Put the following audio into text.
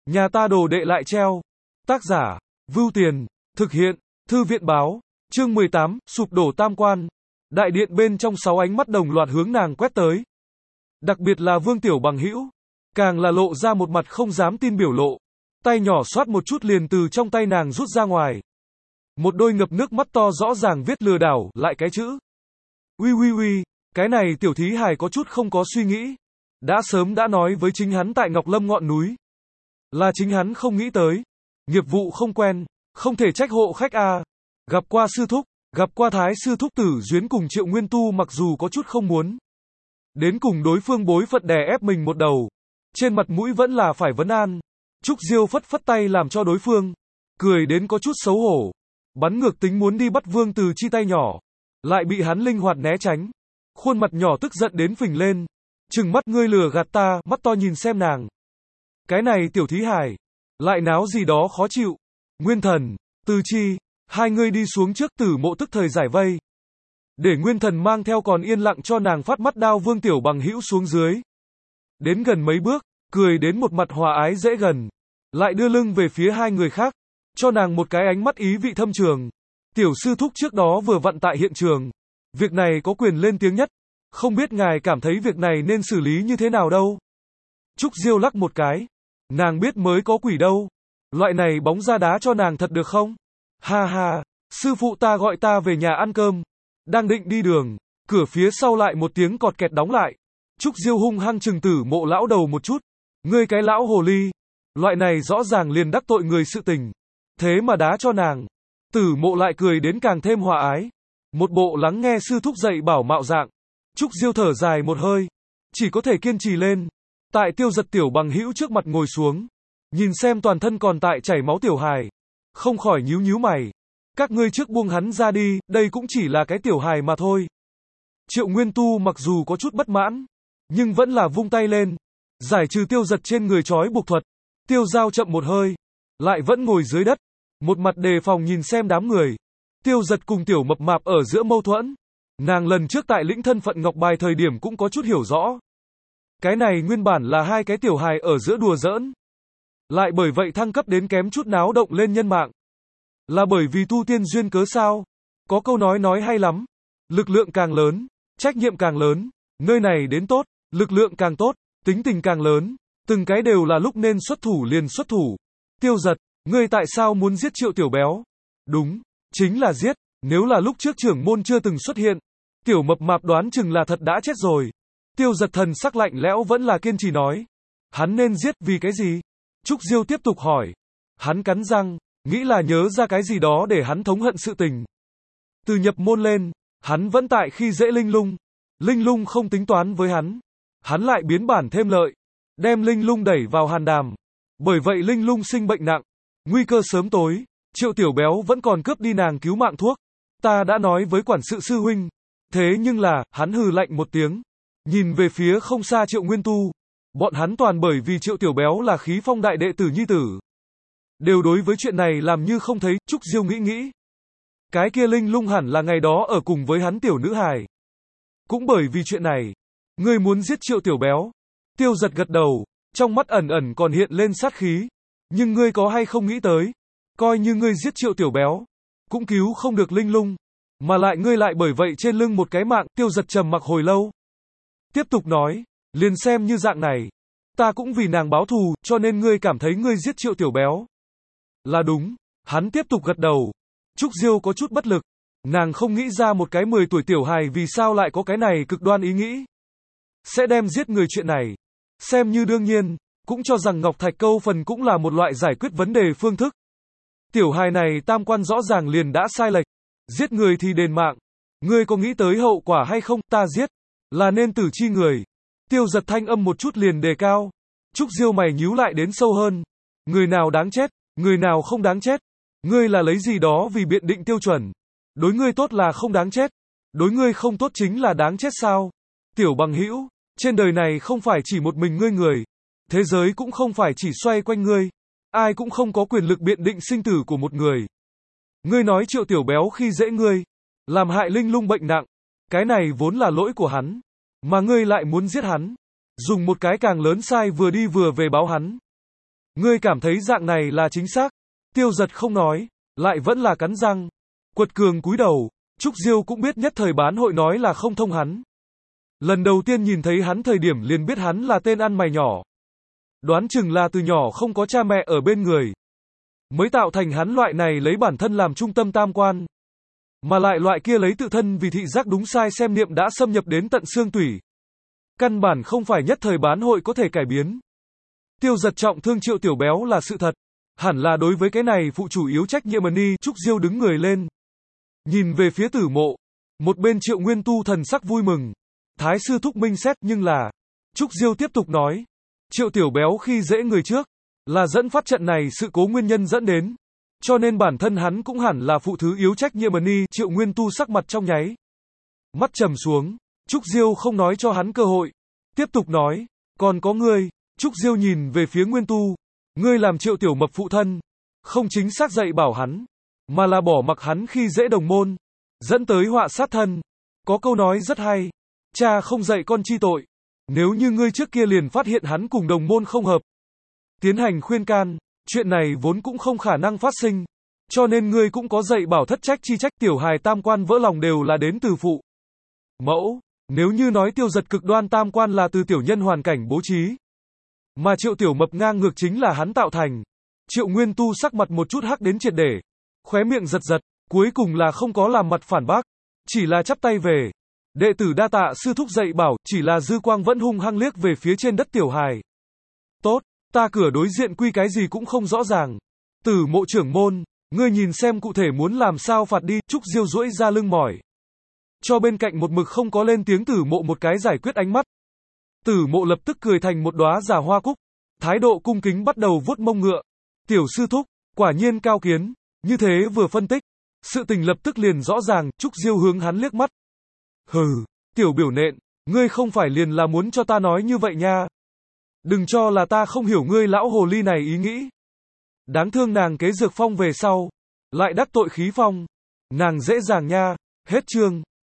Nhà ta đồ đệ lại treo. Tác giả, Vưu Tiền, thực hiện, Thư viện báo, chương 18, sụp đổ tam quan. Đại điện bên trong 6 ánh mắt đồng loạt hướng nàng quét tới. Đặc biệt là Vương Tiểu Bằng hữu, càng là lộ ra một mặt không dám tin biểu lộ. Tay nhỏ xoát một chút liền từ trong tay nàng rút ra ngoài. Một đôi ngập nước mắt to rõ ràng viết lừa đảo, lại cái chữ. Uy, cái này tiểu thí hài có chút không có suy nghĩ. Đã sớm đã nói với chính hắn tại Ngọc Lâm ngọn núi. Là chính hắn không nghĩ tới. Nghiệp vụ không quen, không thể trách hộ khách a. Gặp qua sư thúc, gặp qua thái sư thúc Tử Duyến cùng Triệu Nguyên Tu mặc dù có chút không muốn. Đến cùng đối phương bối phận đè ép mình một đầu. Trên mặt mũi vẫn là phải vấn an. Trúc Diêu phất phất tay làm cho đối phương. Cười đến có chút xấu hổ. Bắn ngược tính muốn đi bắt Vương Từ Chi tay nhỏ. Lại bị hắn linh hoạt né tránh. Khuôn mặt nhỏ tức giận đến phình lên. Trừng mắt ngươi lừa gạt ta, mắt to nhìn xem nàng. Cái này tiểu thí hài. Lại náo gì đó khó chịu. Nguyên Thần, Từ Chi, hai người đi xuống trước Tử Mộ tức thời giải vây. Để Nguyên Thần mang theo còn yên lặng cho nàng phát mắt đao Vương Tiểu Bằng hữu xuống dưới. Đến gần mấy bước, cười đến một mặt hòa ái dễ gần. Lại đưa lưng về phía hai người khác. Cho nàng một cái ánh mắt ý vị thâm trường. Tiểu sư thúc trước đó vừa vặn tại hiện trường. Việc này có quyền lên tiếng nhất. Không biết ngài cảm thấy việc này nên xử lý như thế nào đâu. Trúc Diêu lắc một cái. Nàng biết mới có quỷ đâu. Loại này bóng ra đá cho nàng thật được không? Ha ha, sư phụ ta gọi ta về nhà ăn cơm. Đang định đi đường, cửa phía sau lại một tiếng cọt kẹt đóng lại. Trúc Diêu hung hăng trừng Tử Mộ lão đầu một chút. Ngươi cái lão hồ ly. Loại này rõ ràng liền đắc tội người sự tình. Thế mà đá cho nàng. Tử Mộ lại cười đến càng thêm hòa ái. Một bộ lắng nghe sư thúc dạy bảo mạo dạng. Trúc Diêu thở dài một hơi. Chỉ có thể kiên trì lên. Tại Tiêu Giật Tiểu Bằng hữu trước mặt ngồi xuống. Nhìn xem toàn thân còn tại chảy máu tiểu hài. Không khỏi nhíu mày. Các ngươi trước buông hắn ra đi, đây cũng chỉ là cái tiểu hài mà thôi. Triệu Nguyên Tu mặc dù có chút bất mãn. Nhưng vẫn là vung tay lên. Giải trừ Tiêu Giật trên người trói buộc thuật. Tiêu Giao chậm một hơi. Lại vẫn ngồi dưới đất. Một mặt đề phòng nhìn xem đám người. Tiêu Giật cùng Tiểu Mập Mạp ở giữa mâu thuẫn. Nàng lần trước tại lĩnh thân phận Ngọc Bài thời điểm cũng có chút hiểu rõ. Cái này nguyên bản là hai cái tiểu hài ở giữa đùa giỡn. Lại bởi vậy thăng cấp đến kém chút náo động lên nhân mạng. Là bởi vì tu tiên duyên cớ sao? Có câu nói hay lắm. Lực lượng càng lớn, trách nhiệm càng lớn. Nơi này đến tốt, lực lượng càng tốt, tính tình càng lớn. Từng cái đều là lúc nên xuất thủ liền xuất thủ. Tiêu Giật, ngươi tại sao muốn giết Triệu Tiểu Béo? Đúng, chính là giết. Nếu là lúc trước trưởng môn chưa từng xuất hiện, Tiểu Mập Mạp đoán chừng là thật đã chết rồi. Tiêu Giật thần sắc lạnh lẽo vẫn là kiên trì nói. Hắn nên giết vì cái gì? Trúc Diêu tiếp tục hỏi. Hắn cắn răng, nghĩ là nhớ ra cái gì đó để hắn thống hận sự tình. Từ nhập môn lên, hắn vẫn tại khi dễ Linh Lung. Linh Lung không tính toán với hắn. Hắn lại biến bản thêm lợi. Đem Linh Lung đẩy vào hàn đàm. Bởi vậy Linh Lung sinh bệnh nặng. Nguy cơ sớm tối. Triệu Tiểu Béo vẫn còn cướp đi nàng cứu mạng thuốc. Ta đã nói với quản sự sư huynh. Thế nhưng là, hắn hừ lạnh một tiếng. Nhìn về phía không xa Triệu Nguyên Tu. Bọn hắn toàn bởi vì Triệu Tiểu Béo là khí phong đại đệ tử nhi tử. Đều đối với chuyện này làm như không thấy. Trúc Diêu nghĩ. Cái kia Linh Lung hẳn là ngày đó ở cùng với hắn tiểu nữ hài. Cũng bởi vì chuyện này. Ngươi muốn giết Triệu Tiểu Béo. Tiêu Giật gật đầu. Trong mắt ẩn còn hiện lên sát khí. Nhưng ngươi có hay không nghĩ tới. Coi như ngươi giết Triệu Tiểu Béo. Cũng cứu không được Linh Lung. Mà lại ngươi lại bởi vậy trên lưng một cái mạng. Tiêu Giật trầm mặc hồi lâu. Tiếp tục nói. Liền xem như dạng này. Ta cũng vì nàng báo thù, cho nên ngươi cảm thấy ngươi giết Triệu Tiểu Béo. Là đúng. Hắn tiếp tục gật đầu. Trúc Diêu có chút bất lực. Nàng không nghĩ ra một cái 10 tuổi tiểu hài vì sao lại có cái này cực đoan ý nghĩ. Sẽ đem giết người chuyện này. Xem như đương nhiên. Cũng cho rằng Ngọc Thạch câu phần cũng là một loại giải quyết vấn đề phương thức. Tiểu hài này tam quan rõ ràng liền đã sai lệch. Giết người thì đền mạng. Ngươi có nghĩ tới hậu quả hay không? Ta giết. Là nên tử chi người. Tiêu Giật thanh âm một chút liền đề cao. Trúc Diêu mày nhíu lại đến sâu hơn. Người nào đáng chết, người nào không đáng chết. Ngươi là lấy gì đó vì biện định tiêu chuẩn. Đối ngươi tốt là không đáng chết. Đối ngươi không tốt chính là đáng chết sao? Tiểu Bằng hữu, trên đời này không phải chỉ một mình ngươi người. Thế giới cũng không phải chỉ xoay quanh ngươi. Ai cũng không có quyền lực biện định sinh tử của một người. Ngươi nói Triệu Tiểu Béo khi dễ ngươi. Làm hại Linh Lung bệnh nặng. Cái này vốn là lỗi của hắn. Mà ngươi lại muốn giết hắn. Dùng một cái càng lớn sai vừa đi vừa về báo hắn. Ngươi cảm thấy dạng này là chính xác. Tiêu Giật không nói, lại vẫn là cắn răng. Quật Cường cúi đầu, Trúc Diêu cũng biết nhất thời bán hội nói là không thông hắn. Lần đầu tiên nhìn thấy hắn thời điểm liền biết hắn là tên ăn mày nhỏ. Đoán chừng là từ nhỏ không có cha mẹ ở bên người, mới tạo thành hắn loại này lấy bản thân làm trung tâm tam quan. Mà lại loại kia lấy tự thân vì thị giác đúng sai xem niệm đã xâm nhập đến tận xương tủy. Căn bản không phải nhất thời bán hội có thể cải biến. Tiêu Giật trọng thương Triệu Tiểu Béo là sự thật. Hẳn là đối với cái này phụ chủ yếu trách nhiệm đi. Trúc Diêu đứng người lên, nhìn về phía Tử Mộ. Một bên Triệu Nguyên Tu thần sắc vui mừng. Thái sư thúc minh xét, nhưng là... Trúc Diêu tiếp tục nói. Triệu Tiểu Béo khi dễ người trước, là dẫn phát trận này sự cố nguyên nhân dẫn đến. Cho nên bản thân hắn cũng hẳn là phụ thứ yếu trách nhiệm đi. Triệu Nguyên Tu sắc mặt trong nháy mắt trầm xuống. Trúc Diêu không nói cho hắn cơ hội. Tiếp tục nói. Còn có ngươi. Trúc Diêu nhìn về phía Nguyên Tu. Ngươi làm Triệu Tiểu Mập phụ thân, không chính xác dạy bảo hắn, mà là bỏ mặc hắn khi dễ đồng môn, dẫn tới họa sát thân. Có câu nói rất hay. Cha không dạy con chi tội. Nếu như ngươi trước kia liền phát hiện hắn cùng đồng môn không hợp, tiến hành khuyên can, chuyện này vốn cũng không khả năng phát sinh. Cho nên ngươi cũng có dạy bảo thất trách chi trách. Tiểu hài tam quan vỡ lòng đều là đến từ phụ mẫu. Nếu như nói Tiêu Giật cực đoan tam quan là từ tiểu nhân hoàn cảnh bố trí, mà Triệu Tiểu Mập ngang ngược chính là hắn tạo thành. Triệu Nguyên Tu sắc mặt một chút hắc đến triệt để, khóe miệng giật giật, cuối cùng là không có làm mặt phản bác, chỉ là chắp tay về. Đệ tử đa tạ sư thúc dạy bảo. Chỉ là dư quang vẫn hung hăng liếc về phía trên đất tiểu hài. Tốt, ta cửa đối diện quy cái gì cũng không rõ ràng. Tử Mộ trưởng môn, ngươi nhìn xem cụ thể muốn làm sao phạt đi. Trúc Diêu duỗi ra lưng mỏi, cho bên cạnh một mực không có lên tiếng Tử Mộ một cái giải quyết ánh mắt. Tử Mộ lập tức cười thành một đóa giả hoa cúc, thái độ cung kính bắt đầu vuốt mông ngựa. Tiểu sư thúc, quả nhiên cao kiến. Như thế vừa phân tích, sự tình lập tức liền rõ ràng. Trúc Diêu hướng hắn liếc mắt. Hừ, tiểu biểu nện, ngươi không phải liền là muốn cho ta nói như vậy nha. Đừng cho là ta không hiểu ngươi lão hồ ly này ý nghĩ. Đáng thương nàng kế dược phong về sau, lại đắc tội khí phong. Nàng dễ dàng nha. Hết chương.